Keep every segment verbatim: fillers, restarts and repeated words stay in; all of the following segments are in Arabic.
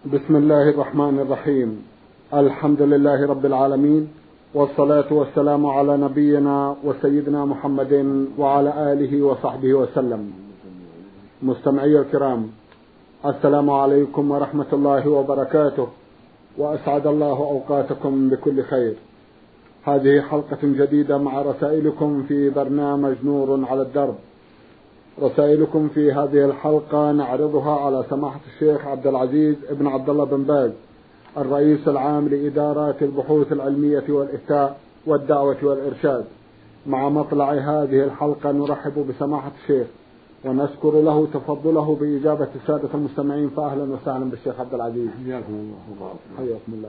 بسم الله الرحمن الرحيم. الحمد لله رب العالمين، والصلاة والسلام على نبينا وسيدنا محمد وعلى آله وصحبه وسلم. مستمعي الكرام، السلام عليكم ورحمة الله وبركاته، وأسعد الله أوقاتكم بكل خير. هذه حلقة جديدة مع رسائلكم في برنامج نور على الدرب. رسائلكم في هذه الحلقة نعرضها على سماحة الشيخ عبد العزيز ابن عبد الله بن باز، الرئيس العام لإدارات البحوث العلمية والإفتاء والدعوة والإرشاد. مع مطلع هذه الحلقة نرحب بسماحة الشيخ ونشكر له تفضله بإجابة السادة المستمعين، فأهلا وسهلا بالشيخ عبد العزيز. حياكم الله. حياكم الله.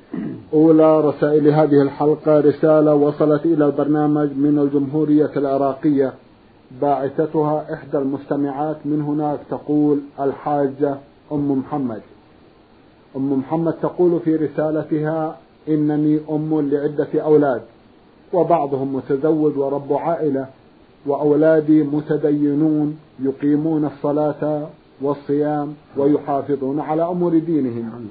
أولى رسائل هذه الحلقة رسالة وصلت إلى البرنامج من الجمهورية العراقية، باعثتها إحدى المستمعات من هناك، تقول الحاجة أم محمد. أم محمد تقول في رسالتها: إنني أم لعدة أولاد، وبعضهم متزوج ورب عائلة، وأولادي متدينون يقيمون الصلاة والصيام ويحافظون على أمور دينهم،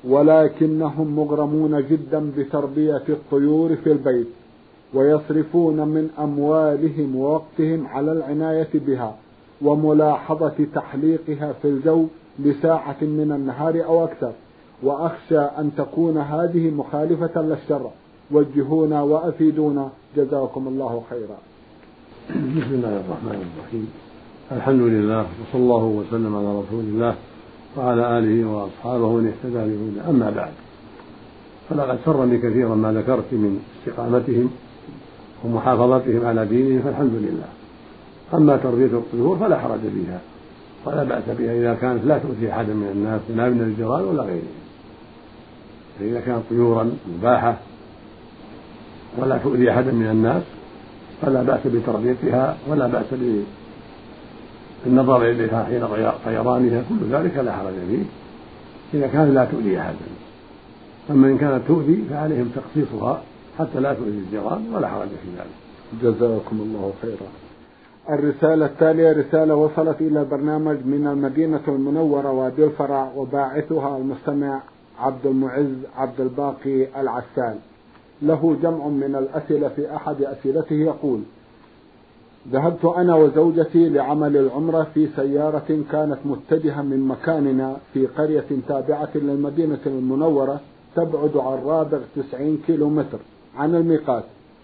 ولكنهم مغرمون جدا بتربية الطيور في البيت، ويصرفون من أموالهم ووقتهم على العناية بها وملاحظة تحليقها في الجو لساعة من النهار أو أكثر، وأخشى أن تكون هذه مخالفة للشرع. وجهونا وأفيدونا جزاكم الله خيرا. بسم الله الرحمن الرحيم. الحمد لله، وصلى الله وسلم على رسول الله وعلى آله وأصحابه من اهتدى بهداه. أما بعد، فلقد سرني كثيرا ما ذكرت من استقامتهم ومحافظتهم على دينهم، فالحمد لله. أما تربية الطيور فلا حرج فيها ولا بأس بها إذا كانت لا تؤذي أحدا من الناس لا من الجيران ولا غيرهم. فإذا كانت طيورا مباحة ولا تؤذي أحدا من الناس فلا بأس بتربيتها ولا بأس بالنظر إليها حين طيرانها، كل ذلك لا حرج فيه إذا كانت لا تؤذي أحدا. أما إن كانت تؤذي فعليهم تخصيصها حتى لا تؤذي الجيران ولا حرج في ذلك. جزاكم الله خيرا. الرسالة التالية رسالة وصلت إلى البرنامج من المدينة المنورة وادي الفرع، وباعثها المستمع عبد المعز عبد الباقي العسال. له جمع من الأسئلة. في أحد أسئلته يقول: ذهبت أنا وزوجتي لعمل العمرة في سيارة كانت متجهة من مكاننا في قرية تابعة للمدينة المنورة تبعد عن رابغ تسعين كيلو متر عن الميقات،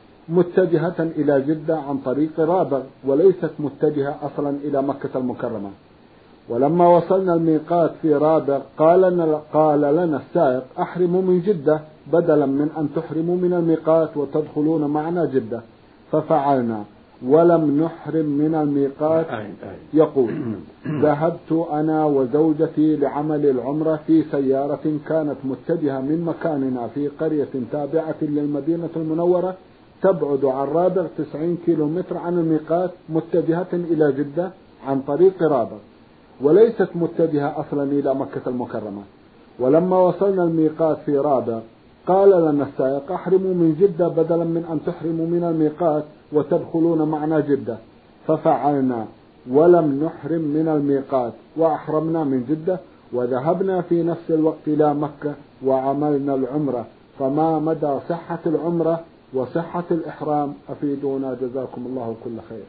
متجهة إلى جدة عن طريق رابغ، وليست متجهة أصلا إلى مكة المكرمة. ولما وصلنا الميقات في رابغ قال لنا, قال لنا السائق: أحرموا من جدة بدلا من أن تحرموا من الميقات وتدخلون معنا جدة، ففعلنا ولم نحرم من الميقات. يقول: ذهبت أنا وزوجتي لعمل العمرة في سيارة كانت متجهة من مكاننا في قرية تابعة للمدينة المنورة تبعد عن رابغ تسعين كيلو متر عن الميقات، متجهة إلى جدة عن طريق رابغ، وليست متجهة أصلا إلى مكة المكرمة. ولما وصلنا الميقات في رابغ قال لنا السائق: أحرموا من جدة بدلا من أن تحرموا من الميقات وتدخلون معنا جدة، ففعلنا ولم نحرم من الميقات وأحرمنا من جدة، وذهبنا في نفس الوقت إلى مكة وعملنا العمرة. فما مدى صحة العمرة وصحة الإحرام؟ أفيدونا جزاكم الله كل خير.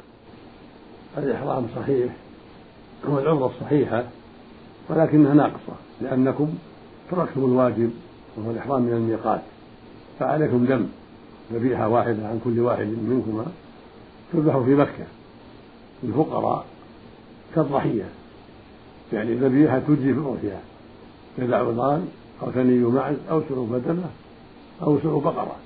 الإحرام صحيح والعمرة صحيحة، ولكنها ناقصة لأنكم تركتم الواجب وهو الإحرام من الميقات، فعليكم دم ذبيحة واحدة عن كل واحد منكما تذبح في مكة الفقراء كالضحية، يعني ذبيحة تجزي في الأضحية جذع عظام أو ثني معز أو سلو بدنة أو سلو بقرة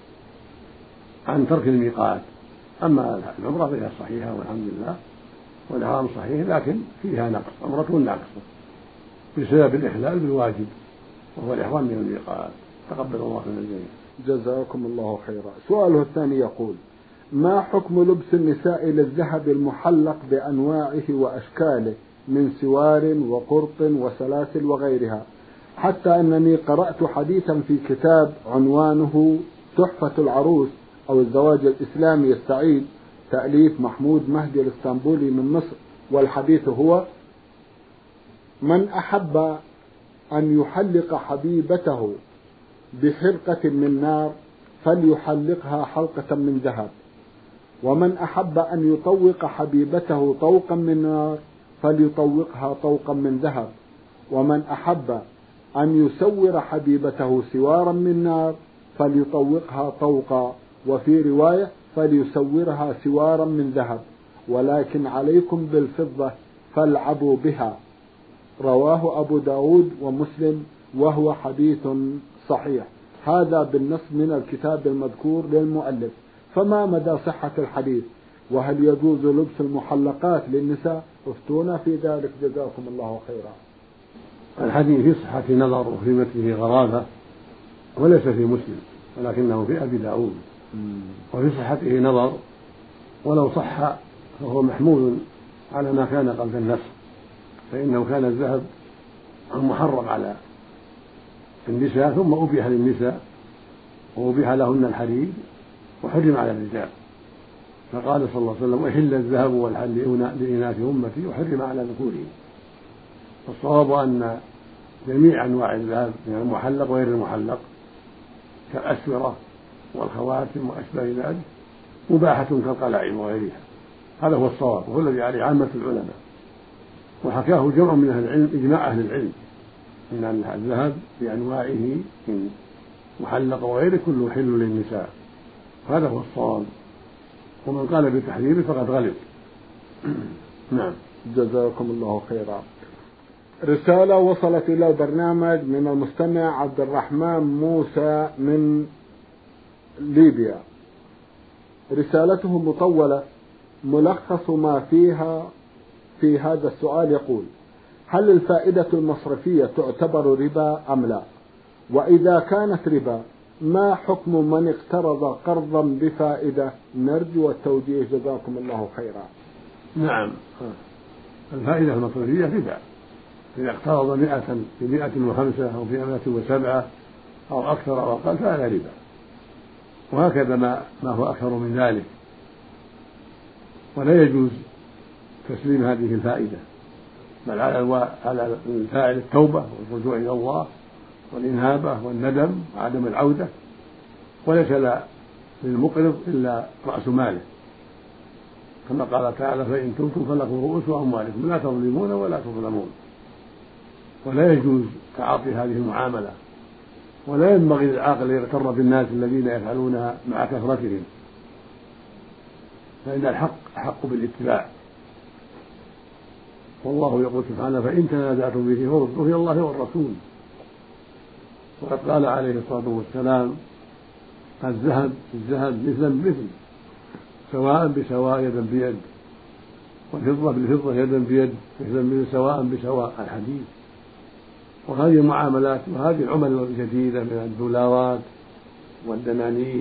عن ترك الميقات. أما العمرة فهي صحيحة والحمد لله، والإحرام صحيح، لكن فيها نقص، عمرة ناقصة بسبب الإخلال بالواجب وهو الإحرام من الميقات. تقبل الله من الجميع. جزاكم الله خيرا. سؤاله الثاني يقول: ما حكم لبس النساء للذهب المحلق بأنواعه وأشكاله من سوار وقرط وسلاسل وغيرها، حتى أنني قرأت حديثا في كتاب عنوانه تحفة العروس أو الزواج الإسلامي السعيد، تأليف محمود مهدي الاسطنبولي من مصر، والحديث هو: من أحب أن يحلق حبيبته بحلقة من نار فليحلقها حلقة من ذهب، ومن أحب أن يطوق حبيبته طوقا من نار فليطوقها طوقا من ذهب، ومن أحب أن يسور حبيبته سوارا من نار فليطوقها طوقا، وفي رواية فليسورها سوارا من ذهب، ولكن عليكم بالفضة فالعبوا بها. رواه أبو داود ومسلم وهو حديث صحيح. هذا بالنص من الكتاب المذكور للمؤلف. فما مدى صحة الحديث؟ وهل يجوز لبس المحلقات للنساء؟ افتونا في ذلك جزاكم الله خيرا. الحديث في صحة نظر وفي متنه غرابة، وليس في مسلم ولكنه في أبي داود، وفي صحته نظر، ولو صح فهو محمول على ما كان قبل النسخ، فإنه كان الذهب المحرم على النساء ثم أبيح للنساء وأبيح لهن الحرير وحرم على الرجال، فقال صلى الله عليه وسلم: أحل الذهب والحرير لإناث أمتي وحرم على ذكورهم. والصواب أن جميع أنواع الذهب من يعني المحلق وغير المحلق كالأسورة والخواتم وأشباه ذلك مباحة كالقلائم وغيرها. هذا هو الصواب وهو الذي عليه عامة العلماء، وحكاه جمع من أهل العلم إجماع أهل العلم من أن الذهب بأنواعه من محلق وغيره كله حل للنساء، هذا هو الصواب، ومن قال بتحريمه فقد غلط. نعم. جزاكم الله خيرا. رسالة وصلت إلى البرنامج من المستمع عبد الرحمن موسى من ليبيا. رسالته مطولة، ملخص ما فيها في هذا السؤال يقول: هل الفائدة المصرفية تعتبر ربا أم لا؟ وإذا كانت ربا ما حكم من اقترض قرضا بفائدة؟ نرجو التوجيه جزاكم الله خيرا. نعم، الفائدة المصرفية ربا، إذا اقترض مئة بمئة وخمسة أو بمئة وسبعة أو أكثر أو أقل فهذا ربا، وهكذا ما, ما هو أكثر من ذلك، ولا يجوز تسليم هذه الفائدة، بل على الفاعل التوبة والرجوع إلى الله والإنابة والندم وعدم العودة، وليس للمقرض إلا رأس ماله، كما قال تعالى: فإن تبتم فلكم رؤوس أموالكم لا تظلمون ولا تظلمون. ولا يجوز تعاطي هذه المعاملة، ولا ينبغي للعاقل يغتر بالناس الذين يفعلونها مع كثرتهم، فإن الحق أحق بالاتباع، والله يقول سبحانه: فإن تنازعتم به فردوه إلى الله والرسول. وقد قال عليه الصلاة والسلام: الذهب الذهب مثلا بمثل، سواء بسواء يدا بيد، والفضة بالفضة يدا بيد، مثلا مثل سواء بسواء، الحديث. وهذه المعاملات وهذه العمل الجديدة من الدولارات والدنانير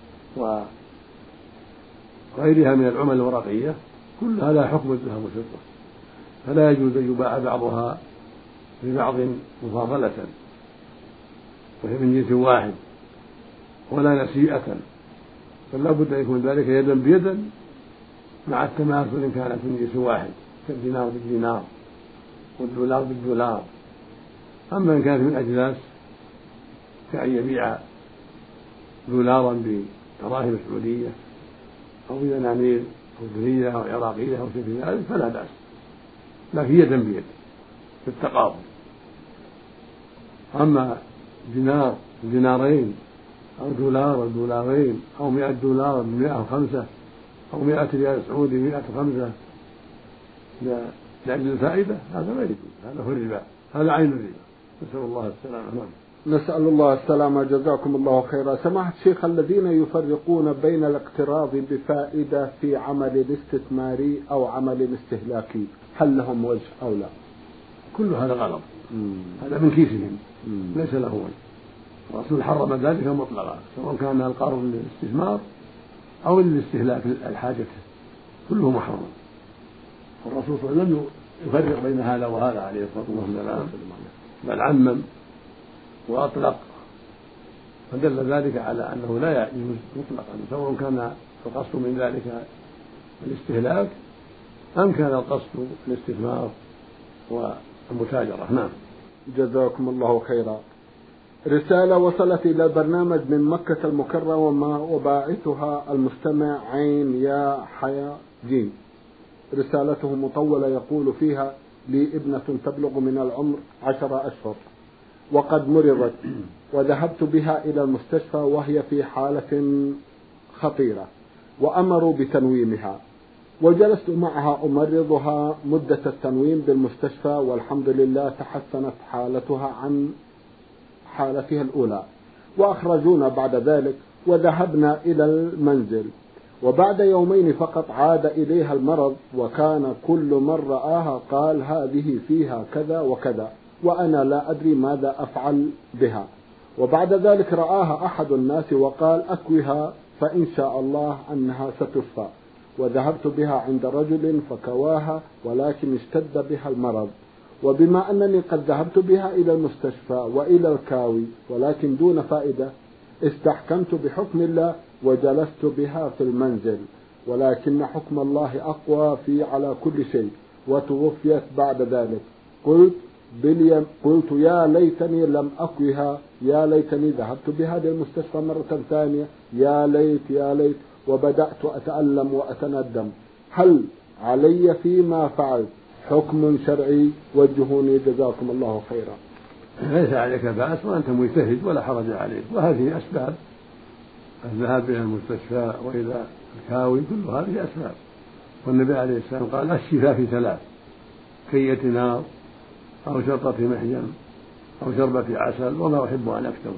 وغيرها من العمل الورقية كل هذا حكم الذهب والفضة، فلا يجوز أن يباع بعضها ببعض مفاضلة وهي من جنس واحد، ولا نسيئة، فلا بد أن يكون ذلك يدا بيدا مع التماثل إن كانت من جنس واحد، كالدينار بالدينار والدولار بالدولار. أما إن كانت من أجناس كأن يبيع دولارا بدراهم سعودية أو بدنانير أردنية أو عراقية أو شيء من ذلك فلا بأس، لكن يدا بيد بالتقابل. أما دينار دينارين أو دولار دولارين أو مئة دولار بمئة وخمسة أو مئة ريال سعودي مئة وخمسة لأجل الفائدة، هذا ما يجوز، هذا هو الربا، هذا عين الربا، نسأل الله السلامة. نسأل الله السلامة جزاكم الله خيرا. سماحة الشيخ، الذين يفرقون بين الاقتراض بفائدة في عمل الاستثماري أو عمل الاستهلاكي، هل لهم وجه أو لا؟ كل هذا غلط، هذا من كيسهم ليس له وجه. الرسول حرم ذلك مطلقا، سواء كان القرض للاستثمار أو للاستهلاك الحاجة، كله محرم. والرسول صلى الله عليه وسلم يفرق بين هذا وهذا عليه الصلاة والسلام، بل عمم وأطلق، فدل ذلك على أنه لا يجوز مطلقا، سواء كان القصد من ذلك الاستهلاك أم كان القصد الاستثمار والمتاجرة. نعم. جزاكم الله خيرا. رسالة وصلت إلى البرنامج من مكة المكرمة وباعثها المستمع عين يا حيا جيم. رسالته مطولة، يقول فيها: لي ابنة تبلغ من العمر عشر أشهر وقد مرضت، وذهبت بها إلى المستشفى وهي في حالة خطيرة، وأمروا بتنويمها، وجلست معها أمرضها مدة التنويم بالمستشفى، والحمد لله تحسنت حالتها عن حالتها الأولى، وأخرجونا بعد ذلك وذهبنا إلى المنزل، وبعد يومين فقط عاد إليها المرض، وكان كل من رآها قال هذه فيها كذا وكذا، وأنا لا أدري ماذا أفعل بها. وبعد ذلك رآها أحد الناس وقال أكوها فإن شاء الله أنها ستشفى، وذهبت بها عند رجل فكواها، ولكن اشتد بها المرض، وبما أنني قد ذهبت بها إلى المستشفى وإلى الكاوي ولكن دون فائدة، استحكمت بحكم الله وجلست بها في المنزل، ولكن حكم الله أقوى في على كل شيء، وتوفيت بعد ذلك. قلت باليم قلت يا ليتني لم أكوها، يا ليتني ذهبت بها للمستشفى مرة ثانية، يا ليت يا ليت، وبدأت أتألم وأتندم. هل علي فيما فعلت حكم شرعي؟ وجهوني جزاكم الله خيرا. ليس عليك بأس وأنت مجتهد ولا حرج عليك، وهذه أسباب الذهاب إلى المستشفى وإلى الكاوي، كل هذه أسباب، والنبي عليه السلام قال الشفاء في ثلاث: كية نار أو شرطة محجم أو شربة عسل وما أحب أن أكتم.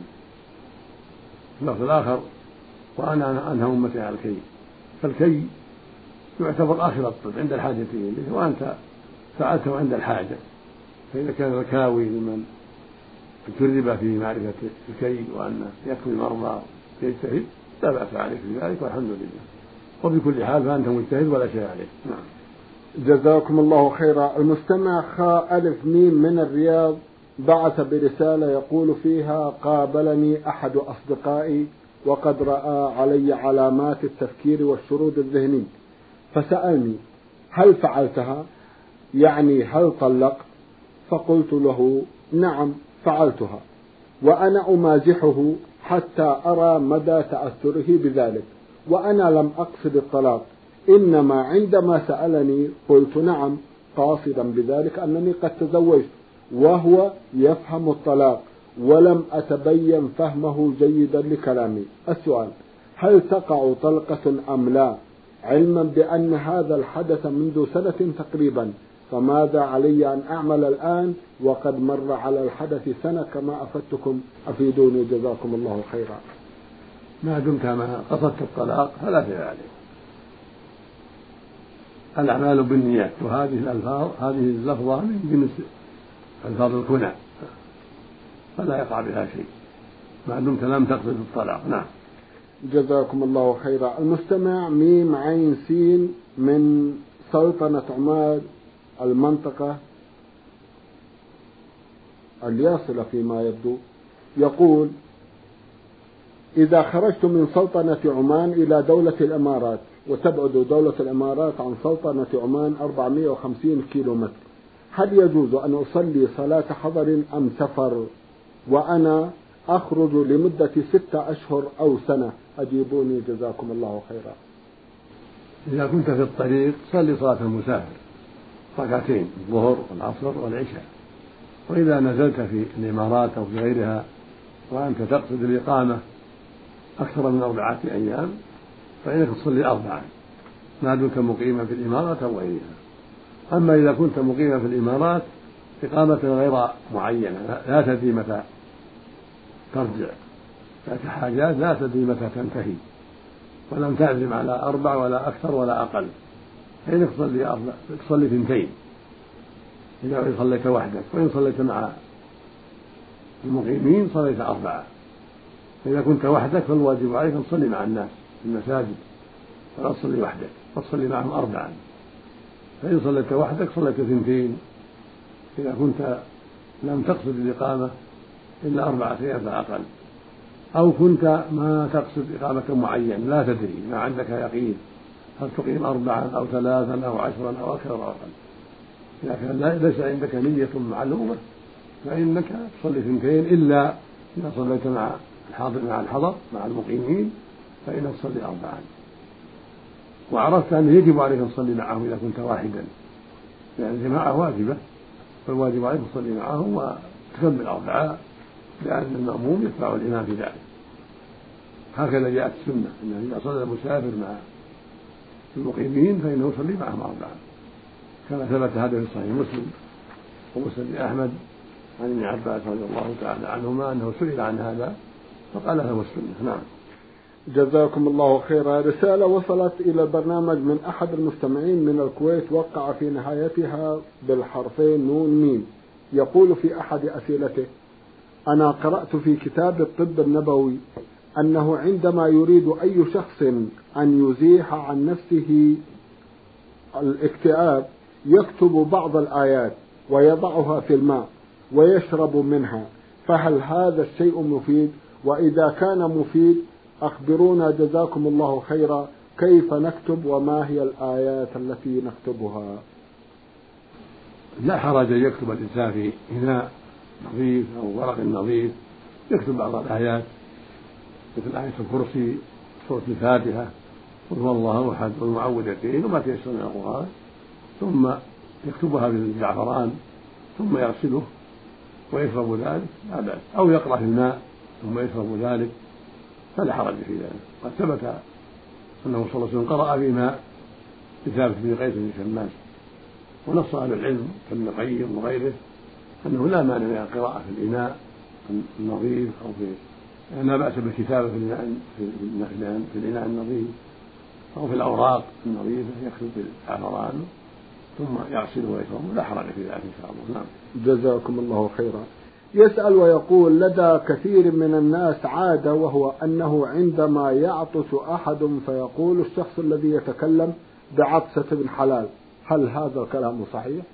اللفظ الآخر: وأنا أنهى أمتي على الكي. فالكي يعتبر آخر الطب عند الحاجة إليه، وأنت فعلته عند الحاجة، فإذا كان الكاوي لمن تجرب في معرفة الكي وأن يكفي المرضى يجتهد لا بأس عليك في ذلك، والحمد لله. وبكل حال فأنت مجتهد ولا شيء عليك. نعم. جزاكم الله خيرا. المستمع خاء ألف ميم من الرياض بعث برسالة يقول فيها: قابلني أحد أصدقائي وقد رأى علي علامات التفكير والشرود الذهني، فسألني هل فعلتها؟ يعني هل طلقت؟ فقلت له نعم فعلتها، وأنا أمازحه حتى أرى مدى تأثره بذلك، وأنا لم أقصد الطلاق، إنما عندما سألني قلت نعم، قاصدا بذلك أنني قد تزوجت، وهو يفهم الطلاق، ولم أتبين فهمه جيدا لكلامي. السؤال: هل تقع طلقة أم لا، علما بأن هذا الحدث منذ سنة تقريبا؟ فماذا علي أن أعمل الآن وقد مر على الحدث سنة كما أفدتكم؟ أفيدوني جزاكم الله خيرا. ما دمت ما قصدت الطلاق فلا شيء عليك. الأعمال بالنيات، وهذه الألفاظ هذه اللفظة من جنس ألفاظ الكنى، فلا يقع بها شيء ما دمت لم تقصد الطلاق. نعم. جزاكم الله خيرا. المستمع ميم عين سين من سلطنة عمان، المنطقة الياصلة فيما يبدو، يقول: إذا خرجت من سلطنة عمان إلى دولة الإمارات، وتبعد دولة الإمارات عن سلطنة عمان أربعمائة وخمسين كيلو متر، هل يجوز أن أصلي صلاة حضر أم سفر، وأنا أخرج لمدة ستة أشهر أو سنة؟ أجيبوني جزاكم الله خيرا. إذا كنت في الطريق صلي صلاة المسافر ركعتين، الظهر والعصر والعشاء. وإذا نزلت في الإمارات أو في غيرها وأنت تقصد الإقامة أكثر من أربعة أيام فإنك تصلي أربعا ما دمت مقيما في الإمارات أو غيرها. أما إذا كنت مقيما في الإمارات إقامة غير معينة لا تدري متى ترجع، لك حاجات لا تدري متى تنتهي، ولم تعزم على أربع ولا أكثر ولا أقل، فإنك تصلي أربع تصلي اثنتين إذا صليت وحدك، وإن صليت مع المقيمين صليت أربعة. إذا كنت وحدك فالواجب عليك أن تصلي مع الناس في المساجد ولا تصلي وحدك، فتصلي معهم أربعا. فإن صليت وحدك صليت اثنتين إذا كنت لم تقصد الإقامة إلا أربعة أيام فأقل، أو كنت ما تقصد إقامة معين لا تدري ما عندك يقين هل تقيم أربعا أو ثلاثا أو عشرا أو أكثر أو أقل. إذا كان ليس عندك نية معلومة فإنك تصلي اثنتين، إلا إذا صليت مع الحاضر مع الحضر مع المقيمين فإنك تصلي أربعا، وعرفت أنه يجب عليك أن تصلي معهم إذا كنت واحدا، لأن الجماعة واجبة، فالواجب عليك تصلي معهم وتكمل أربعة، لأن المأموم يتبع الإمام في ذلك. هكذا جاءت السنة أنه إذا صلى المسافر مع المقيمين فإنه يصلي معهم أربعة، كما ثبت هذا في صحيح مسلم ومسند أحمد عن ابن عباس رضي الله تعالى عنهما أنه سئل عن هذا فقال له السنة. نعم. جزاكم الله خيرا. رسالة وصلت إلى البرنامج من أحد المستمعين من الكويت، وقع في نهايتها بالحرفين نون ميم، يقول في أحد أسئلته: أنا قرأت في كتاب الطب النبوي أنه عندما يريد أي شخص أن يزيح عن نفسه الاكتئاب يكتب بعض الآيات ويضعها في الماء ويشرب منها، فهل هذا الشيء مفيد؟ وإذا كان مفيد أخبرونا جزاكم الله خيرا، كيف نكتب وما هي الآيات التي نكتبها؟ لا حرج أن يكتب الإنسان في إناء نظيف أو ورق نظيف، يكتب بعض الآيات مثل آية الكرسي، سورة الفاتحة، قل هو الله أحد، والمعوذتين، وما تيسر من القرآن، ثم يكتبها بالزعفران ثم يغسله ويشرب ذلك لا بأس، أو يقرأ في الماء ثم يشرب ذلك فلا حرج في ذلك. قد ثبت أنه صلى الله عليه وسلم قرأ في ماء لثابت بن قيس بن شماس، ونص أهل العلم كابن القيم وغيره أنه لا مانع من القراءة في الإناء النظيف أو في يعني لا بأس بالكتابة في الإناء في الإناء النظيف أو في الأوراق النظيفة، يكتب بالزعفران ثم يغسله ويشربه، لا حرج في ذلك إن شاء الله. نعم. جزاكم الله خيرا. يسأل ويقول: لدى كثير من الناس عادة، وهو أنه عندما يعطس أحد فيقول الشخص الذي يتكلم بعطسة ابن حلال، هل هذا الكلام صحيح؟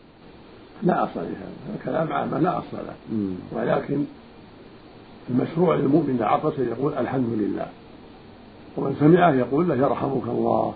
لا أصل لهذا الكلام عام لا أصل له، ولكن المشروع للمؤمن إذا عطس يقول الحمد لله، ومن سمعه يقول له يرحمك الله،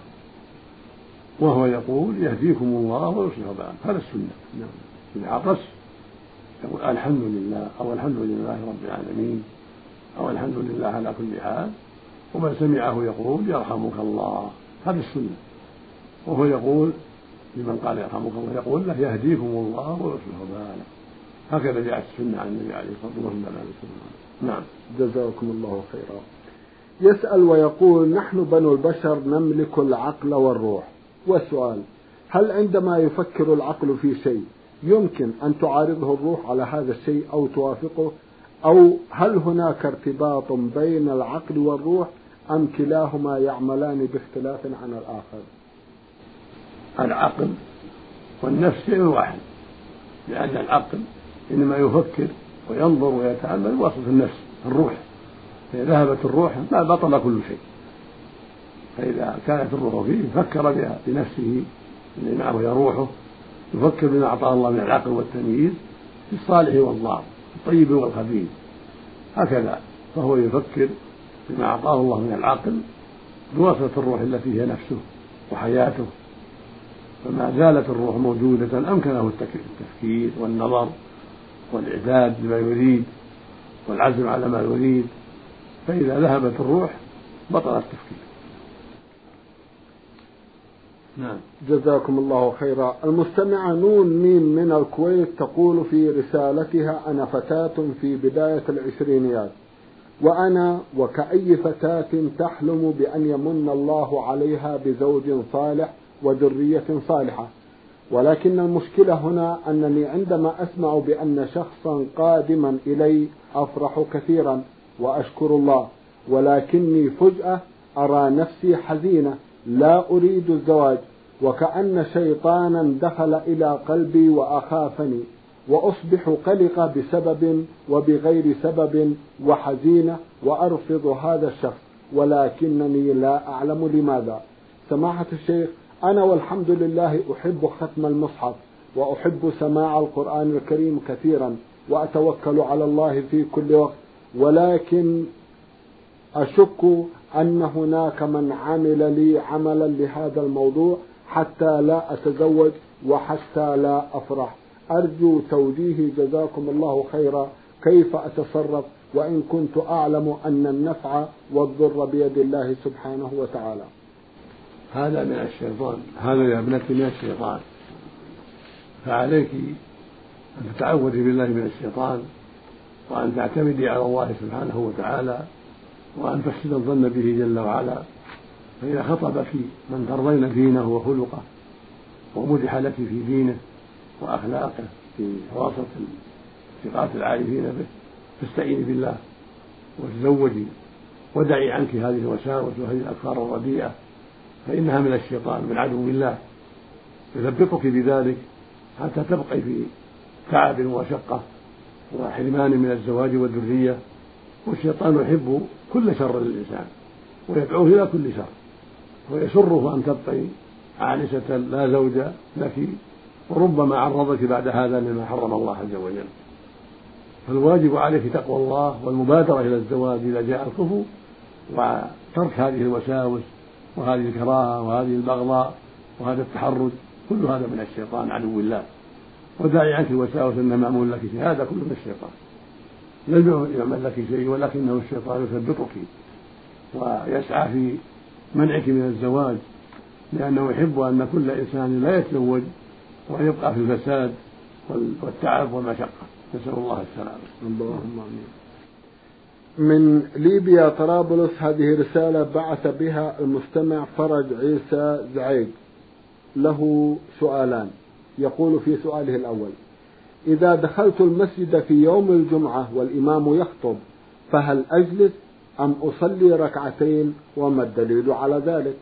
وهو يقول يهديكم الله ويصلح بالكم، هذا السنة. إذا عطس يقول الحمد لله أو الحمد لله رب العالمين أو الحمد لله على كل حال، ومن سمعه يقول يرحمك الله، هذا السنة. وهو يقول لمن قال يرحمك الله يقول له يهديكم الله ويصلح بالكم، هكذا جاءت السنة عن النبي عليه الصلاة والسلام. نعم. جزاكم الله خيرا. يسأل ويقول: نحن بنو البشر نملك العقل والروح، والسؤال: هل عندما يفكر العقل في شيء يمكن أن تعارضه الروح على هذا الشيء أو توافقه، أو هل هناك ارتباط بين العقل والروح أم كلاهما يعملان باختلاف عن الآخر؟ العقل والنفس شيء واحد، لأن العقل إنما يفكر وينظر ويتأمل وسط النفس الروح، فإذا ذهبت الروح ما بطل كل شيء، فإذا كانت الروح فيه فكر بها بنفسه اللي معه هي روحه، يفكر بما أعطاه الله من العقل والتمييز في الصالح والضار، الطيب والخبيث، هكذا فهو يفكر بما أعطاه الله من العقل بواسطة الروح التي هي نفسه وحياته، فما زالت الروح موجودة أمكنه التفكير والنظر والإعداد لما يريد والعزم على ما يريد، فإذا ذهبت الروح بطل التفكير. نعم. جزاكم الله خيرا. المستمعة نون ميم من الكويت تقول في رسالتها: أنا فتاة في بداية العشرينيات، وأنا وكأي فتاة تحلم بأن يمن الله عليها بزوج صالح وذرية صالحة، ولكن المشكلة هنا أنني عندما أسمع بأن شخصا قادما إلي أفرح كثيرا وأشكر الله، ولكني فجأة أرى نفسي حزينة لا أريد الزواج، وكأن شيطانا دخل إلى قلبي وأخافني، وأصبح قلقة بسبب وبغير سبب وحزينة وأرفض هذا الشخص، ولكنني لا أعلم لماذا. سماحة الشيخ، أنا والحمد لله أحب ختم المصحف وأحب سماع القرآن الكريم كثيرا وأتوكل على الله في كل وقت، ولكن أشك أن هناك من عمل لي عملا لهذا الموضوع حتى لا أتزوج وحتى لا أفرح. أرجو توجيهي جزاكم الله خيرا كيف أتصرف وإن كنت أعلم أن النفع والضر بيد الله سبحانه وتعالى. هذا من الشيطان، هذا يا ابنتي من الشيطان، فعليك أن تتعوذي بالله من الشيطان، وأن تعتمدي على الله سبحانه وتعالى، وأن تحسن الظن به جل وعلا. فإذا خطبك من ترضين دينه وخلقه ومدح لك في دينه وأخلاقه في واسط ثقات العارفين به، فاستعيني بالله وتزوجي ودعي عنك هذه الوساوس وهذه الأفكار الرديئة، فإنها من الشيطان من عدو الله، يثبطك بذلك حتى تبقي في تعب وشقة وحرمان من الزواج والذرية. والشيطان يحب كل شر للإنسان ويدعوه إلى كل شر، ويسره أن تبقي عانسة لا زوج لك، وربما عرضك بعد هذا لما حرم الله عز وجل. فالواجب عليك تقوى الله والمبادرة إلى الزواج إذا جاء الكفو، وترك هذه الوساوس وهذه الكراهة وهذه البغضاء وهذا التحرج، كل هذا من الشيطان عدو الله. وداعي عنك الوساوس أن معمول لك شيء، هذا كله من الشيطان، لم يعمل لك شيء، ولكنه الشيطان يثبطك ويسعى في منعك من الزواج، لأنه يحب أن كل إنسان لا يتزوج وأن يبقى في الفساد والتعب والمشقة، نسأل الله السلامة. اللهم آمين. من ليبيا طرابلس، هذه رسالة بعث بها المستمع فرج عيسى زعيد، له سؤالان. يقول في سؤاله الأول: إذا دخلت المسجد في يوم الجمعة والإمام يخطب فهل أجلس أم أصلي ركعتين، وما الدليل على ذلك؟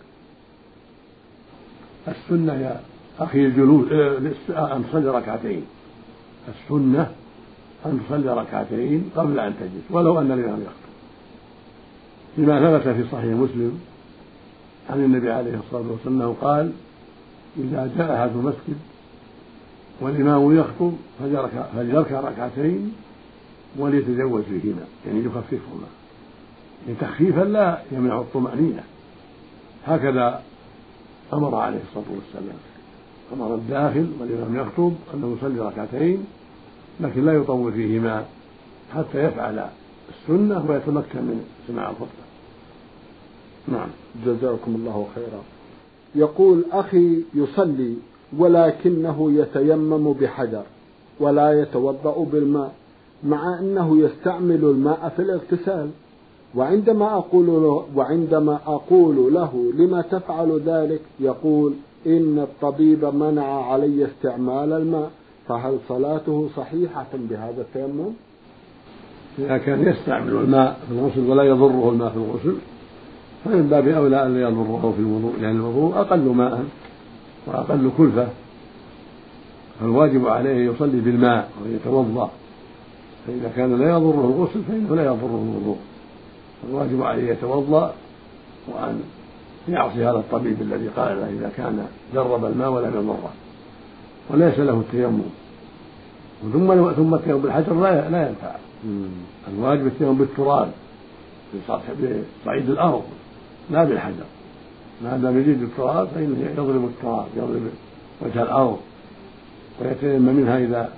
السنة يا أخي الجلوس أن تصلي ركعتين، السنة أن تصلي ركعتين قبل أن تجلس ولو أن الإمام يخطب، لما ثبت في صحيح مسلم عن النبي عليه الصلاة والسلام قال: إذا جاء أحد المسجد والإمام يخطب فليركع ركعتين وليتجوز فيهما، يعني يخففهما، يعني تخفيفا لا يمنع الطمأنينة. هكذا أمر عليه الصلاة والسلام، أمر الداخل والإمام يخطب أنه يصلي ركعتين لكن لا يطول فيهما حتى يفعل السنة ويتمكن من سماع الخطبة. نعم. جزاكم الله خيرا. يقول: أخي يصلي ولكنه يتيمم بحجر ولا يتوضأ بالماء، مع أنه يستعمل الماء في الاغتسال، وعندما أقول له, وعندما أقول له لما تفعل ذلك يقول: إن الطبيب منع علي استعمال الماء، فهل صلاته صحيحة بهذا التيمم؟ إذا كان يستعمل الماء في الغسل ولا يضره الماء في الغسل فمن باب أولى أن لا يضره في الوضوء، لأن الوضوء أقل ماء وأقل كلفة، فالواجب عليه يصلي بالماء ويتوضأ، فإذا كان لا يضره الغسل فإنه لا يضره الوضوء، الواجب عليه يتوضأ وأن يعصي هذا الطبيب الذي قال له إذا كان جرب الماء ولم يضره، وليس له التيمم. ثم ثم التيمم بالحجر لا لا ينفع، الواجب التيمم بالتراب بصعيد الأرض لا بالحجر، ما دام يجد التراب فإنه يضرب التراب، يضرب وجه الأرض ويتيمم منها إذا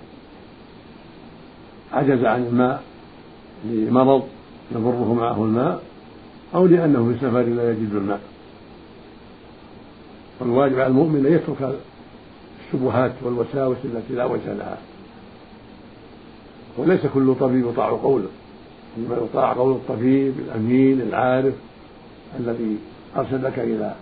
عجز عن الماء لمرض يضره معه الماء أو لأنه في سفر لا يجد الماء. والواجب على المؤمن أن يترك الشبهات والوساوس التي لا وجه لها، وليس كل طبيب يطاع قوله، إنما يطاع قول الطبيب الأمين العارف الذي أرشدك إلى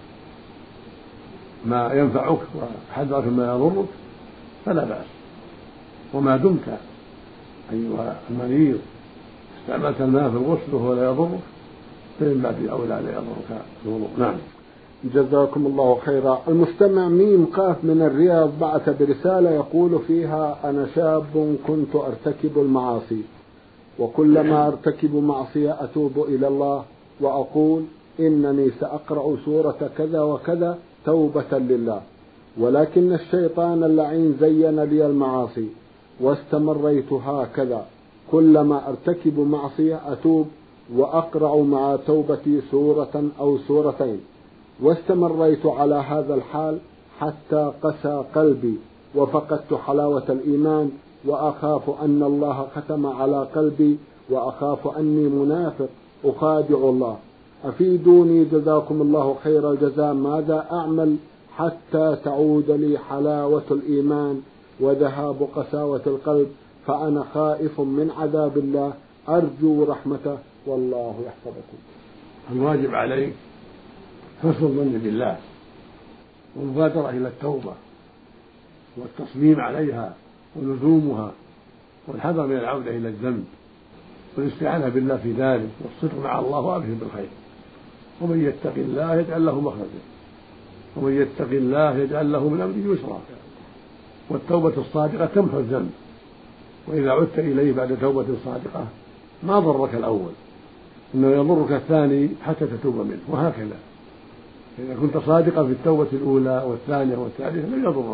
ما ينفعك وحذرك ما يضرك، فلا بأس. وما دمت أيها المريض استعملت الماء في الغسل وهو لا يضرك فإن باب أولى لا يضرك الوضوء. نعم. جزاكم الله خيرا. المستمع ميم قاف من الرياض بعث برسالة يقول فيها: أنا شاب كنت أرتكب المعاصي، وكلما أرتكب معصية أتوب إلى الله وأقول إنني سأقرأ سورة كذا وكذا توبة لله، ولكن الشيطان اللعين زين لي المعاصي واستمريت هكذا، كلما أرتكب معصية أتوب وأقرأ مع توبتي سورة أو سورتين، واستمريت على هذا الحال حتى قسى قلبي وفقدت حلاوة الإيمان، وأخاف أن الله ختم على قلبي، وأخاف أني منافق أخادع الله. أفيدوني جزاكم الله خير الجزاء، ماذا أعمل حتى تعود لي حلاوة الإيمان وذهاب قساوة القلب؟ فأنا خائف من عذاب الله، أرجو رحمته، والله يحفظكم. الواجب عليك حسن الظن بالله، والمبادرة إلى التوبة والتصميم عليها ولزومها، والحذر من العودة إلى الذنب، والاستعانة بالله في ذلك، والصدق مع الله وأبشر بالخير. ومن يتق الله يجعل له مخرجا، ومن يتق الله يجعل له من أمره يسرا. والتوبة الصادقة تمحو الذنب، وإذا عدت إليه بعد توبة صادقة ما ضرك الأول، إنه يضرك الثاني حتى تتوب منه، وهكذا. إذا كنت صادقا في التوبة الأولى والثانية والثالثة لم يضرك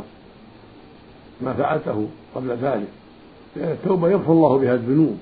ما فعلته قبل ذلك، لأن التوبة يمحو الله بها الذنوب.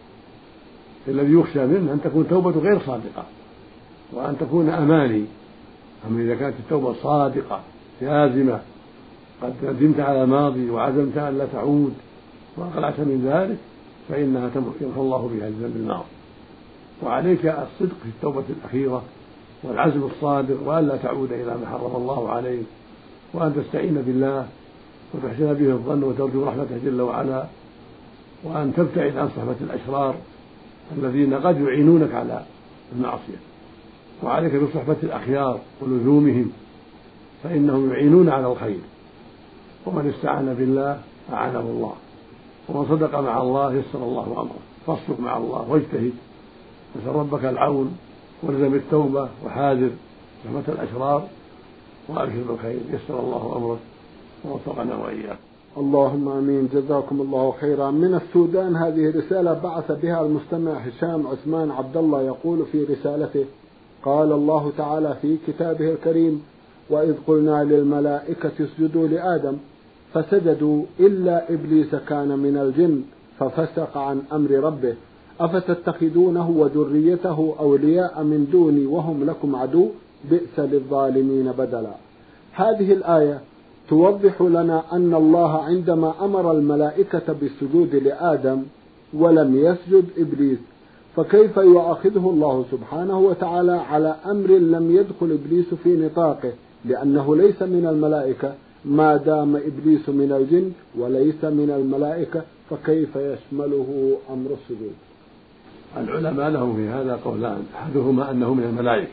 الذي يخشى منه أن تكون توبة غير صادقة، وأن تكون أماني. أما إذا كانت التوبة صادقة جازمة، قد ندمت على الماضي وعزمت أن لا تعود وأقلعت من ذلك، فإنها يمحو الله بها الذنب الماضي. وعليك الصدق في التوبة الأخيرة والعزم الصادق، وأن لا تعود إلى ما حرم الله عليك، وأن تستعين بالله وتحسن به الظن وترجو رحمته جل وعلا، وأن تبتعد عن صحبة الأشرار الذين قد يعينونك على المعصية. وعليك بصحبة الأخيار ولزومهم، فإنهم يعينون على الخير. ومن استعان بالله أعانه الله، ومن صدق مع الله يسر الله أمره. فاصدق مع الله واجتهد، واسأل ربك العون، والزم التوبة، وحاذر صحبة الأشرار، وأبشر بالخير. يسر الله أمرك ووفقنا وإياك. اللهم آمين. جزاكم الله خيرا. من السودان هذه رسالة بعث بها المستمع هشام عثمان عبد الله، يقول في رسالته: قال الله تعالى في كتابه الكريم: وإذ قلنا للملائكة اسجدوا لآدم فسجدوا إلا إبليس كان من الجن ففسق عن أمر ربه أفتتخذونه وذريته أولياء من دوني وهم لكم عدو بئس للظالمين بدلا. هذه الآية توضح لنا أن الله عندما أمر الملائكة بالسجود لآدم ولم يسجد إبليس، فكيف يؤاخذه الله سبحانه وتعالى على أمر لم يدخل إبليس في نطاقه، لأنه ليس من الملائكة ما دام إبليس من الجن وليس من الملائكة، فكيف يشمله أمر السجود؟ العلماء لهم في هذا قولان، أحدهما أنه من الملائكة،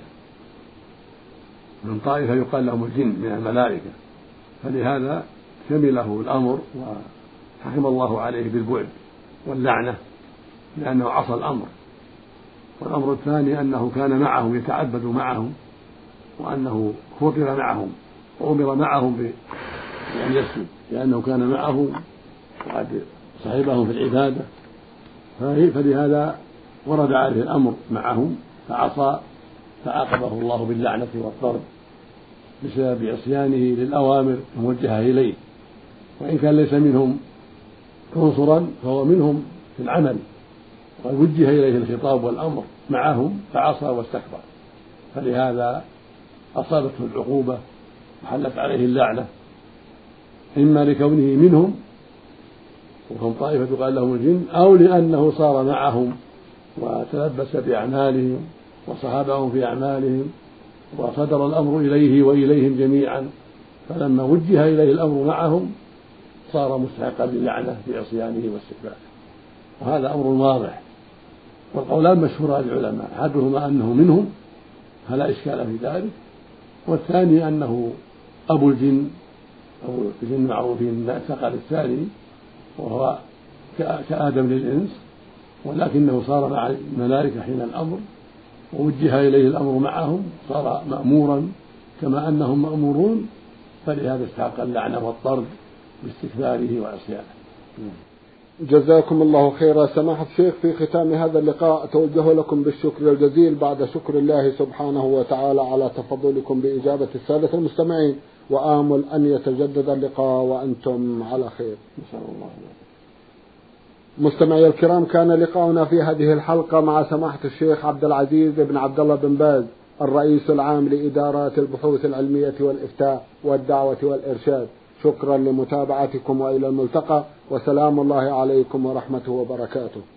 من طائفة يقال لهم الجن من الملائكة، فلهذا شمله الأمر وحكم الله عليه بالبعد واللعنة لأنه عصى الأمر. والأمر الثاني أنه كان معهم يتعبد معهم، وأنه فطر معهم وأمر معهم بأن يسجد، لأنه كان معهم وقد صحبهم في العبادة، فلهذا ورد عليه الأمر معهم فعصى، فعاقبه الله باللعنة والطرد بسبب عصيانه للأوامر الموجهة إليه. وإن كان ليس منهم عنصرا فهو منهم في العمل، وقد وجه إليه الخطاب والأمر معهم فعصى واستكبر، فلهذا أصابته العقوبة وحلت عليه اللعنة، إما لكونه منهم وهم طائفة قال لهم الجن، أو لأنه صار معهم وتلبس بأعمالهم وصحابهم في أعمالهم وصدر الأمر إليه وإليهم جميعا، فلما وجه إليه الأمر معهم صار مستحقا للعنة بعصيانه واستكباره. وهذا أمر واضح. والقولان مشهوران للعلماء، أحدهما أنه منهم فلا إشكال في ذلك، والثاني أنه أبو الجن أو الجن معروفين الثقل الثاني وهو كآدم للإنس، ولكنه صار مع الملائكة حين الأمر ووجه إليه الأمر معهم، صار مأمورا كما أنهم مأمورون، فلهذا استحق اللعنة والطرد باستكباره وعصيانه. جزاكم الله خيرا. سماحة الشيخ، في ختام هذا اللقاء أتوجه لكم بالشكر الجزيل بعد شكر الله سبحانه وتعالى على تفضلكم بإجابة السادة المستمعين، وآمل أن يتجدد اللقاء وأنتم على خير إن شاء الله. مستمعي الكرام، كان لقاؤنا في هذه الحلقة مع سماحة الشيخ عبد العزيز بن عبد الله بن باز، الرئيس العام لإدارات البحوث العلمية والإفتاء والدعوة والإرشاد، شكرا لمتابعتكم وإلى الملتقى، وسلام الله عليكم ورحمته وبركاته.